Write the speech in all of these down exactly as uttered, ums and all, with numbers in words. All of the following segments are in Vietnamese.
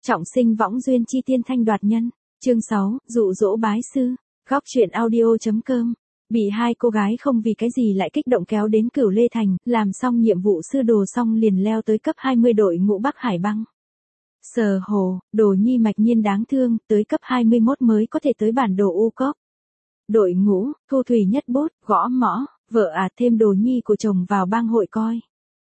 Trọng sinh võng duyên chi tiên thanh đoạt nhân. Chương sáu, dụ dỗ bái sư. Góc truyện audio.com. Bị hai cô gái không vì cái gì lại kích động kéo đến Cửu Lê Thành, làm xong nhiệm vụ sư đồ xong liền leo tới cấp hai mươi đội ngũ Bắc Hải băng. Sờ hồ, Đồ Nhi mạch nhiên đáng thương, tới cấp hai mươi mốt mới có thể tới bản đồ U Cốc. Đội ngũ, Thu Thủy nhất bốt, gõ mõ, vợ à thêm Đồ Nhi của chồng vào bang hội coi.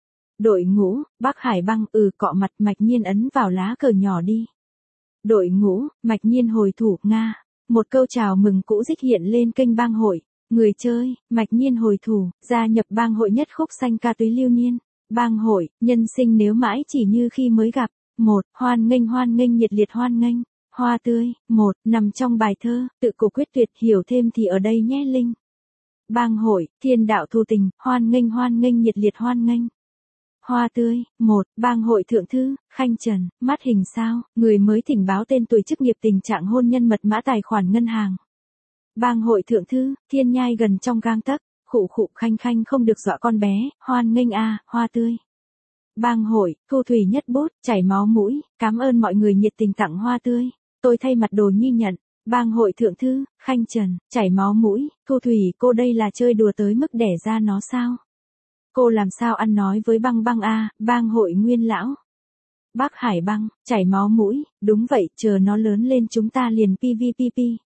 Đội ngũ, Bắc Hải băng, ừ cọ mặt mạch nhiên ấn vào lá cờ nhỏ đi. Đội ngũ, mạch nhiên hồi thủ, Nga. Một câu chào mừng cũ dích hiện lên kênh bang hội. Người chơi, mạch nhiên hồi thủ, gia nhập bang hội nhất khúc xanh ca túy lưu niên. Bang hội, nhân sinh nếu mãi chỉ như khi mới gặp. Một, hoan nghênh hoan nghênh nhiệt liệt hoan nghênh. Hoa tươi, một, nằm trong bài thơ, tự cổ quyết tuyệt, hiểu thêm thì ở đây nhé Linh. Bang hội, thiên đạo thu tình, hoan nghênh hoan nghênh nhiệt liệt hoan nghênh. Hoa tươi, một, bang hội thượng thư, Khanh Trần, mắt hình sao, người mới thỉnh báo tên tuổi chức nghiệp tình trạng hôn nhân mật mã tài khoản ngân hàng. Bang hội thượng thư, thiên nhai gần trong gang tấc, khụ khụ Khanh Khanh không được dọa con bé, hoan nghênh a, hoa tươi. Bang hội, Thu Thủy nhất bốt, chảy máu mũi, cảm ơn mọi người nhiệt tình tặng hoa tươi, tôi thay mặt Đồ Nhi nhận. Bang hội thượng thư, Khanh Trần, chảy máu mũi, Thu Thủy cô đây là chơi đùa tới mức đẻ ra nó sao? Cô làm sao ăn nói với băng băng a, bang hội Nguyên lão. Bắc Hải băng, chảy máu mũi, đúng vậy, chờ nó lớn lên chúng ta liền pvpp.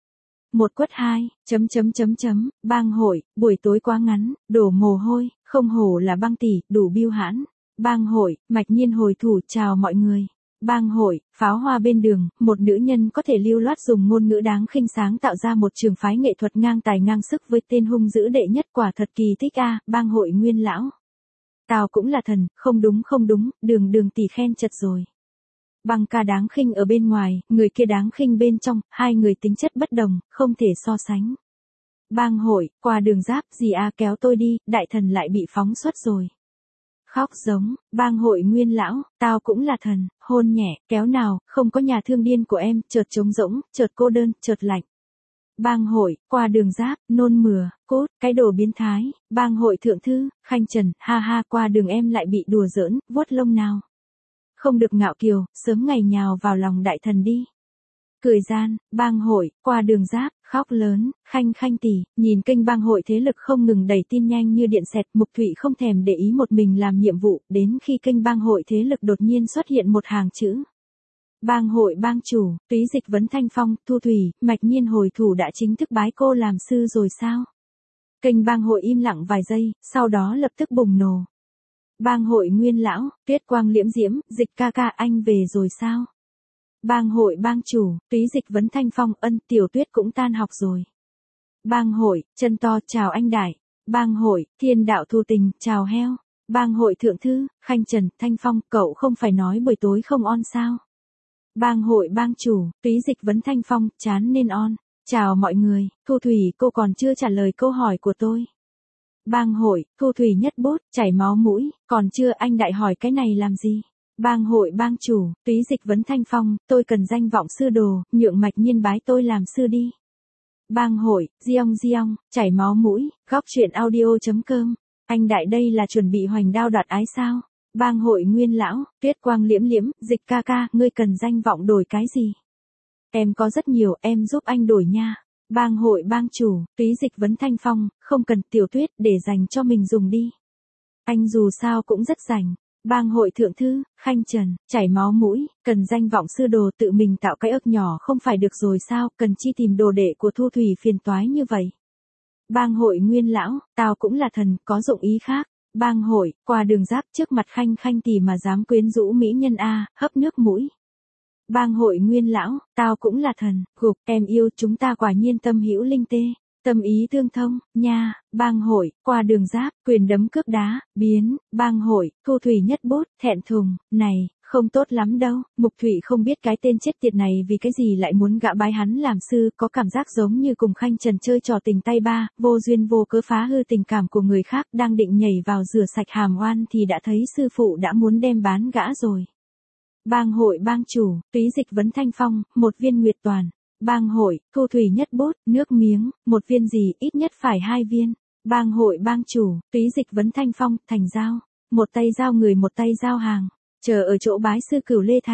Một quất hai, chấm chấm chấm chấm, bang hội, buổi tối quá ngắn, đổ mồ hôi, không hổ là băng tỷ, đủ biêu hãn. Bang hội, mạch nhiên hồi thủ, chào mọi người. Bang hội, pháo hoa bên đường, một nữ nhân có thể lưu loát dùng ngôn ngữ đáng khinh sáng tạo ra một trường phái nghệ thuật ngang tài ngang sức với tên hung dữ đệ nhất, quả thật kỳ tích a, bang hội Nguyên lão. Tao cũng là thần, không đúng không đúng, đường đường tỷ khen chật rồi. Băng ca đáng khinh ở bên ngoài, người kia đáng khinh bên trong, hai người tính chất bất đồng, không thể so sánh. Bang hội, qua đường giáp, gì a kéo tôi đi, đại thần lại bị phóng xuất rồi. Khóc giống, bang hội Nguyên lão, tao cũng là thần, hôn nhẹ, kéo nào, không có nhà thương điên của em, chợt trống rỗng, chợt cô đơn, chợt lạnh. Bang hội, qua đường giáp, nôn mửa, cốt, cái đồ biến thái, bang hội thượng thư, Khanh Trần, ha ha qua đường em lại bị đùa giỡn, vuốt lông nào. Không được ngạo kiều, sớm ngày nhào vào lòng đại thần đi. Cười gian, bang hội, qua đường giáp, khóc lớn, Khanh Khanh tỷ, nhìn kênh bang hội thế lực không ngừng đẩy tin nhanh như điện xẹt, Mục Thụy không thèm để ý một mình làm nhiệm vụ, đến khi kênh bang hội thế lực đột nhiên xuất hiện một hàng chữ. Bang hội bang chủ, Túy Dịch vấn Thanh Phong, Thu Thủy, mạch nhiên hồi thủ đã chính thức bái cô làm sư rồi sao? Kênh bang hội im lặng vài giây, sau đó lập tức bùng nổ. Bang hội Nguyên lão, Tuyết Quang liễm diễm, Dịch ca ca anh về rồi sao? Bang hội bang chủ, Túy Dịch vấn Thanh Phong, ân Tiểu Tuyết cũng tan học rồi. Bang hội, chân to, chào anh đại. Bang hội, thiên đạo thu tình, chào heo. Bang hội thượng thư, Khanh Trần, Thanh Phong, cậu không phải nói buổi tối không on sao? Bang hội bang chủ, Túy Dịch vấn Thanh Phong, chán nên on. Chào mọi người, Thu Thủy cô còn chưa trả lời câu hỏi của tôi. Bang hội, Thu Thủy nhất bốt, chảy máu mũi, còn chưa anh đại hỏi cái này làm gì? Bang hội bang chủ, Túy Dịch vấn Thanh Phong, tôi cần danh vọng sư đồ, nhượng mạch nhiên bái tôi làm sư đi. Bang hội, Diong Diong, chảy máu mũi, góc truyện audio.com, anh đại đây là chuẩn bị hoành đao đoạt ái sao? Bang hội Nguyên lão, Tuyết Quang liễm liễm, Dịch ca ca, ngươi cần danh vọng đổi cái gì? Em có rất nhiều, em giúp anh đổi nha. Bang hội bang chủ, Túy Dịch vấn Thanh Phong, không cần Tiểu Tuyết để dành cho mình dùng đi. Anh dù sao cũng rất rảnh. Bang hội thượng thư, Khanh Trần, chảy máu mũi, cần danh vọng sư đồ tự mình tạo cái ức nhỏ không phải được rồi sao, cần chi tìm đồ đệ của Thu Thủy phiền toái như vậy. Bang hội Nguyên lão, tao cũng là thần, có dụng ý khác. Bang hội, qua đường giáp trước mặt Khanh Khanh tỷ mà dám quyến rũ mỹ nhân a, hấp nước mũi. Bang hội Nguyên lão, tao cũng là thần, gục, em yêu chúng ta quả nhiên tâm hữu linh tê. Tâm ý tương thông, nha, bang hội, qua đường giáp, quyền đấm cướp đá, biến, bang hội, Thu Thủy nhất bốt, thẹn thùng, này, không tốt lắm đâu, Mục Thụy không biết cái tên chết tiệt này vì cái gì lại muốn gạ bái hắn làm sư, có cảm giác giống như cùng Khanh Trần chơi trò tình tay ba, vô duyên vô cớ phá hư tình cảm của người khác, đang định nhảy vào rửa sạch hàm oan thì đã thấy sư phụ đã muốn đem bán gã rồi. Bang hội bang chủ, Túy Dịch vấn Thanh Phong, một viên nguyệt toàn. Bang hội, Thu Thủy nhất bốt, nước miếng, một viên gì, ít nhất phải hai viên. Bang hội bang chủ, Túy Dịch vấn Thanh Phong, thành giao. Một tay giao người một tay giao hàng. Chờ ở chỗ bái sư Cửu Lê Thành.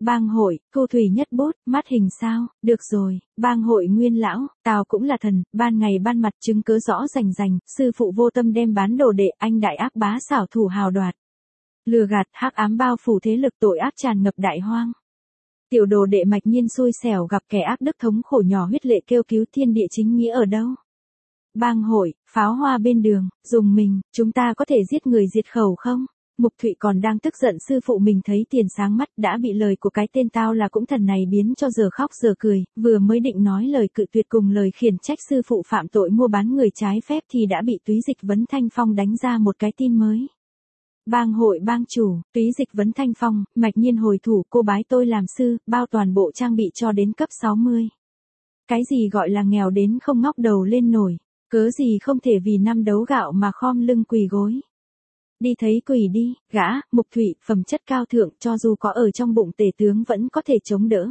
Bang hội, thu thủy nhất bút, mắt hình sao, được rồi, bang hội nguyên lão, tao cũng là thần, ban ngày ban mặt chứng cớ rõ rành rành, sư phụ vô tâm đem bán đồ đệ, anh đại ác bá xảo thủ hào đoạt. Lừa gạt, hắc ám bao phủ thế lực tội ác tràn ngập đại hoang. Tiểu đồ đệ mạch nhiên xui xẻo gặp kẻ ác đức thống khổ nhỏ huyết lệ kêu cứu thiên địa chính nghĩa ở đâu. Bang hội, pháo hoa bên đường, dùng mình, chúng ta có thể giết người diệt khẩu không? Mục Thụy còn đang tức giận sư phụ mình thấy tiền sáng mắt đã bị lời của cái tên tao là cũng thần này biến cho giờ khóc giờ cười, vừa mới định nói lời cự tuyệt cùng lời khiển trách sư phụ phạm tội mua bán người trái phép thì đã bị Túy Dịch Vấn Thanh Phong đánh ra một cái tin mới. Bang hội bang chủ, Túy Dịch Vấn Thanh Phong, mạch nhiên hồi thủ cô bái tôi làm sư, bao toàn bộ trang bị cho đến cấp sáu mươi. Cái gì gọi là nghèo đến không ngóc đầu lên nổi, cớ gì không thể vì năm đấu gạo mà khom lưng quỳ gối. Đi thấy quỳ đi, gã, Mục Thụy, phẩm chất cao thượng cho dù có ở trong bụng tể tướng vẫn có thể chống đỡ.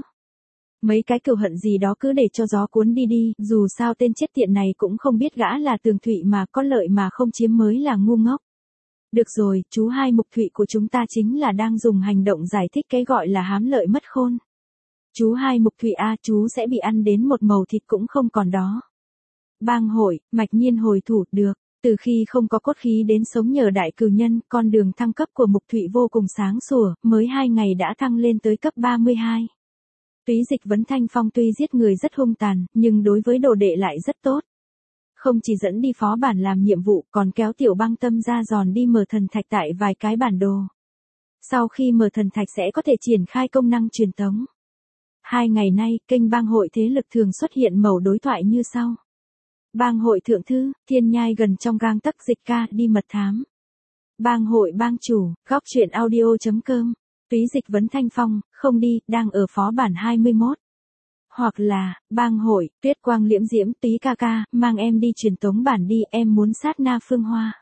Mấy cái cừu hận gì đó cứ để cho gió cuốn đi đi, dù sao tên chết tiện này cũng không biết gã là Tường Thụy mà có lợi mà không chiếm mới là ngu ngốc. Được rồi, chú hai Mục Thụy của chúng ta chính là đang dùng hành động giải thích cái gọi là hám lợi mất khôn. Chú hai Mục Thụy a, chú sẽ bị ăn đến một màu thịt cũng không còn đó. Bang hội, mạch nhiên hồi thủ, được. Từ khi không có cốt khí đến sống nhờ đại cừu nhân, con đường thăng cấp của Mục Thụy vô cùng sáng sủa, mới hai ngày đã thăng lên tới cấp ba mươi hai. Túy Dịch Vấn Thanh Phong tuy giết người rất hung tàn, nhưng đối với đồ đệ lại rất tốt. Không chỉ dẫn đi phó bản làm nhiệm vụ, còn kéo Tiểu Băng Tâm ra giòn đi mở thần thạch tại vài cái bản đồ. Sau khi mở thần thạch sẽ có thể triển khai công năng truyền tống. Hai ngày nay, kênh bang hội thế lực thường xuất hiện mẩu đối thoại như sau. Bang hội thượng thư, thiên nhai gần trong gang tấc dịch ca đi mật thám. Bang hội bang chủ, góc truyện audio.com. Túy Dịch Vấn Thanh Phong, không đi, đang ở phó bản hai mươi mốt. Hoặc là, bang hội, Tuyết Quang Liễm Diễm, Túy ca ca, mang em đi truyền tống bản đi, em muốn sát na Phương Hoa.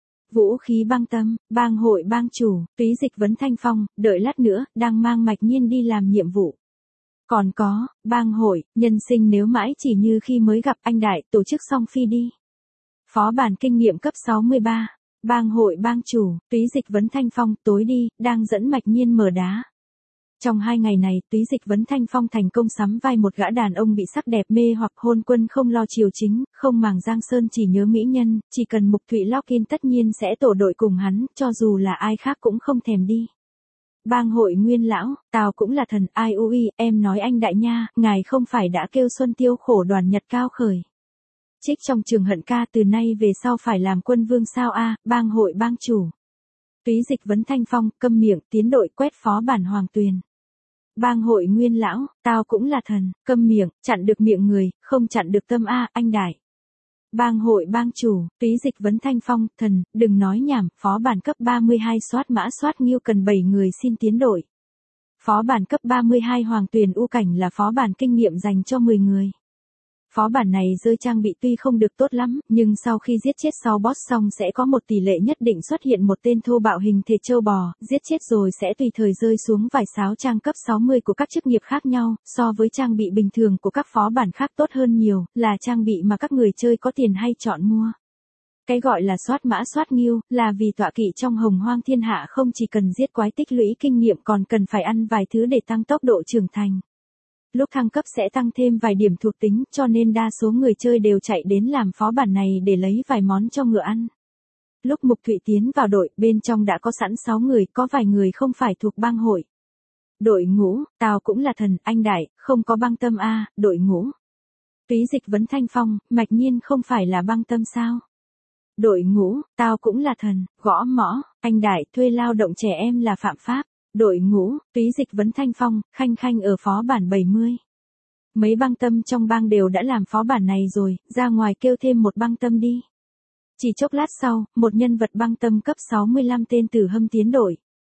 Vũ khí băng tâm, bang hội bang chủ, Túy Dịch Vấn Thanh Phong, đợi lát nữa, đang mang mạch nhiên đi làm nhiệm vụ. Còn có, bang hội, nhân sinh nếu mãi chỉ như khi mới gặp anh đại, tổ chức xong phi đi. Phó bản kinh nghiệm cấp sáu mươi ba, bang hội bang chủ, Túy Dịch Vấn Thanh Phong, tối đi, đang dẫn mạch nhiên mở đá. Trong hai ngày này, Túy Dịch Vấn Thanh Phong thành công sắm vai một gã đàn ông bị sắc đẹp mê hoặc hôn quân không lo chiều chính, không màng giang sơn chỉ nhớ mỹ nhân, chỉ cần Mục Thụy Login tất nhiên sẽ tổ đội cùng hắn, cho dù là ai khác cũng không thèm đi. Bang hội nguyên lão, tao cũng là thần, ai ui, em nói anh đại nha, ngài không phải đã kêu Xuân Tiêu khổ đoàn nhật cao khởi. Trích trong trường hận ca từ nay về sau phải làm quân vương sao a, bang hội bang chủ. Túy Dịch Vấn Thanh Phong, câm miệng, tiến đội quét phó bản Hoàng Tuyền. Bang hội nguyên lão, tao cũng là thần, câm miệng, chặn được miệng người, không chặn được tâm a, anh đại. Bang hội bang chủ, Túy Dịch Vấn Thanh Phong, thần, đừng nói nhảm, phó bản cấp ba mươi hai soát mã soát nghiêu cần bảy người xin tiến đội. Phó bản cấp ba mươi hai Hoàng Tuyền U Cảnh là phó bản kinh nghiệm dành cho mười người. Phó bản này rơi trang bị tuy không được tốt lắm, nhưng sau khi giết chết sáu boss xong sẽ có một tỷ lệ nhất định xuất hiện một tên thô bạo hình thể trâu bò, giết chết rồi sẽ tùy thời rơi xuống vài sáo trang cấp sáu mươi của các chức nghiệp khác nhau, so với trang bị bình thường của các phó bản khác tốt hơn nhiều, là trang bị mà các người chơi có tiền hay chọn mua. Cái gọi là soát mã soát nghiêu, là vì tọa kỵ trong hồng hoang thiên hạ không chỉ cần giết quái tích lũy kinh nghiệm còn cần phải ăn vài thứ để tăng tốc độ trưởng thành. Lúc thăng cấp sẽ tăng thêm vài điểm thuộc tính, cho nên đa số người chơi đều chạy đến làm phó bản này để lấy vài món cho ngựa ăn. Lúc Mục Thụy tiến vào đội, bên trong đã có sẵn sáu người, có vài người không phải thuộc bang hội. Đội ngũ, tao cũng là thần, anh đại, không có băng tâm a, đội ngũ. Túy Dịch Vấn Thanh Phong, mạch nhiên không phải là băng tâm sao? Đội ngũ, tao cũng là thần, gõ mõ, anh đại, thuê lao động trẻ em là phạm pháp. Đội ngũ, Túy Dịch Vấn Thanh Phong, khanh khanh ở phó bản bảy mươi. Mấy băng tâm trong bang đều đã làm phó bản này rồi, ra ngoài kêu thêm một băng tâm đi. Chỉ chốc lát sau, một nhân vật băng tâm cấp sáu mươi lăm tên Tử Hâm tiến đội.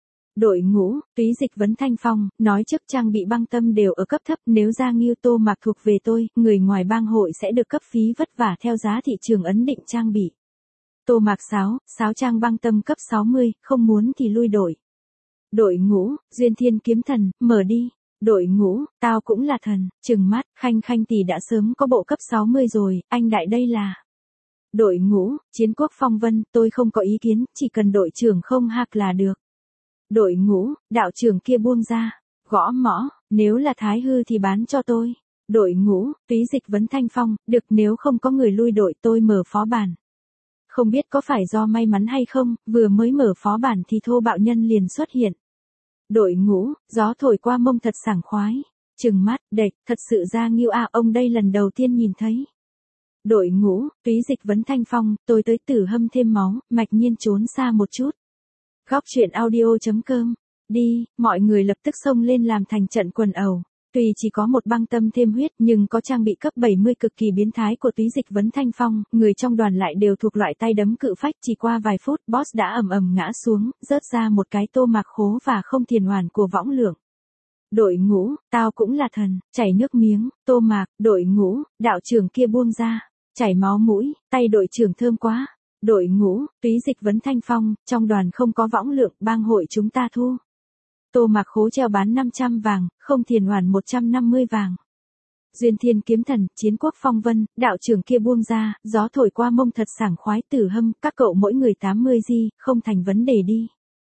Đội ngũ, Túy Dịch Vấn Thanh Phong, nói trước trang bị băng tâm đều ở cấp thấp, nếu ra nghiêu tô mạc thuộc về tôi, người ngoài bang hội sẽ được cấp phí vất vả theo giá thị trường ấn định trang bị. Tô mạc sáo, sáo trang băng tâm cấp sáu mươi, không muốn thì lui đội. Đội ngũ, Duyên Thiên Kiếm Thần, mở đi. Đội ngũ, tao cũng là thần, trừng mắt, khanh khanh tỷ đã sớm có bộ cấp sáu mươi rồi, anh đại đây là. Đội ngũ, Chiến Quốc Phong Vân, tôi không có ý kiến, chỉ cần đội trưởng không hack là được. Đội ngũ, đạo trưởng kia buông ra. gõ mõ, nếu là thái hư thì bán cho tôi. Đội ngũ, Túy Dịch vấn Thanh Phong, được nếu không có người lui đội tôi mở phó bản. Không biết có phải do may mắn hay không, vừa mới mở phó bản thì thô bạo nhân liền xuất hiện. Đội ngũ, gió thổi qua mông thật sảng khoái. Trừng mắt, đệch, thật sự ra Nghiêu à, ông đây lần đầu tiên nhìn thấy. Đội ngũ, Túy Dịch vấn Thanh Phong, tôi tới Tử Hâm thêm máu, mạch nhiên trốn xa một chút. Góc truyện audio chấm com. Đi, mọi người lập tức xông lên làm thành trận quần ẩu. Tuy chỉ có một băng tâm thêm huyết nhưng có trang bị cấp bảy mươi cực kỳ biến thái của Túy Dịch vấn Thanh Phong, người trong đoàn lại đều thuộc loại tay đấm cự phách, chỉ qua vài phút boss đã ầm ầm ngã xuống, rớt ra một cái tô mạc khố và không thiền hoàn của võng lượng. Đội ngũ, tao cũng là thần, chảy nước miếng, tô mạc, đội ngũ, đạo trưởng kia buông ra, chảy máu mũi, tay đội trưởng thơm quá. Đội ngũ, Túy Dịch vấn Thanh Phong, trong đoàn không có võng lượng, bang hội chúng ta thu. Tô mạc khố treo bán năm trăm vàng, không thiền hoàn một trăm năm mươi vàng. Duyên Thiên Kiếm Thần, Chiến Quốc Phong Vân, đạo trưởng kia buông ra, gió thổi qua mông thật sảng khoái. Tử Hâm, các cậu mỗi người tám mươi gi, không thành vấn đề đi.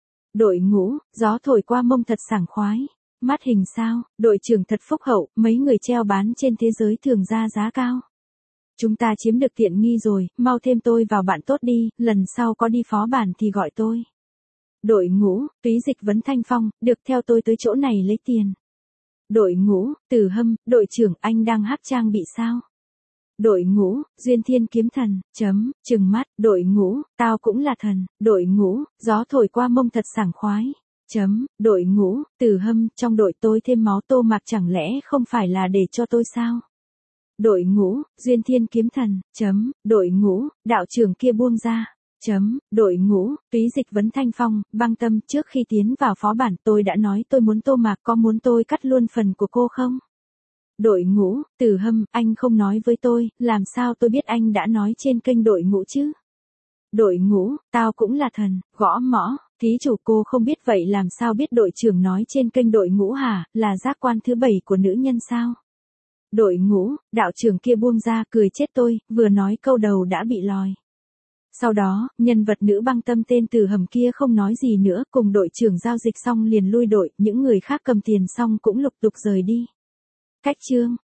Đội ngũ, gió thổi qua mông thật sảng khoái. Mắt hình sao, đội trưởng thật phúc hậu, mấy người treo bán trên thế giới thường ra giá cao. Chúng ta chiếm được tiện nghi rồi, mau thêm tôi vào bạn tốt đi, lần sau có đi phó bản thì gọi tôi. Đội ngũ, Túy Dịch vấn Thanh Phong, được theo tôi tới chỗ này lấy tiền. Đội ngũ, Tử Hâm, đội trưởng anh đang hắc trang bị sao? Đội ngũ, Duyên Thiên Kiếm Thần, chấm, trừng mắt, đội ngũ, tao cũng là thần, đội ngũ, gió thổi qua mông thật sảng khoái. Chấm, đội ngũ, Tử Hâm, trong đội tôi thêm máu tô mạc chẳng lẽ không phải là để cho tôi sao? Đội ngũ, Duyên Thiên Kiếm Thần, chấm, đội ngũ, đạo trưởng kia buông ra, chấm, đội ngũ, Túy Dịch vấn Thanh Phong, băng tâm, trước khi tiến vào phó bản tôi đã nói tôi muốn tô mạc, có muốn tôi cắt luôn phần của cô không? Đội ngũ, Tử Hâm, anh không nói với tôi, làm sao tôi biết anh đã nói trên kênh đội ngũ chứ? Đội ngũ, tao cũng là thần, gõ mõ, thí chủ cô không biết vậy làm sao biết đội trưởng nói trên kênh đội ngũ hả, là giác quan thứ bảy của nữ nhân sao? Đội ngũ, đạo trưởng kia buông ra, cười chết tôi, vừa nói câu đầu đã bị lòi. Sau đó, nhân vật nữ băng tâm tên Tử Hâm kia không nói gì nữa, cùng đội trưởng giao dịch xong liền lui đội, những người khác cầm tiền xong cũng lục tục rời đi. Cách chương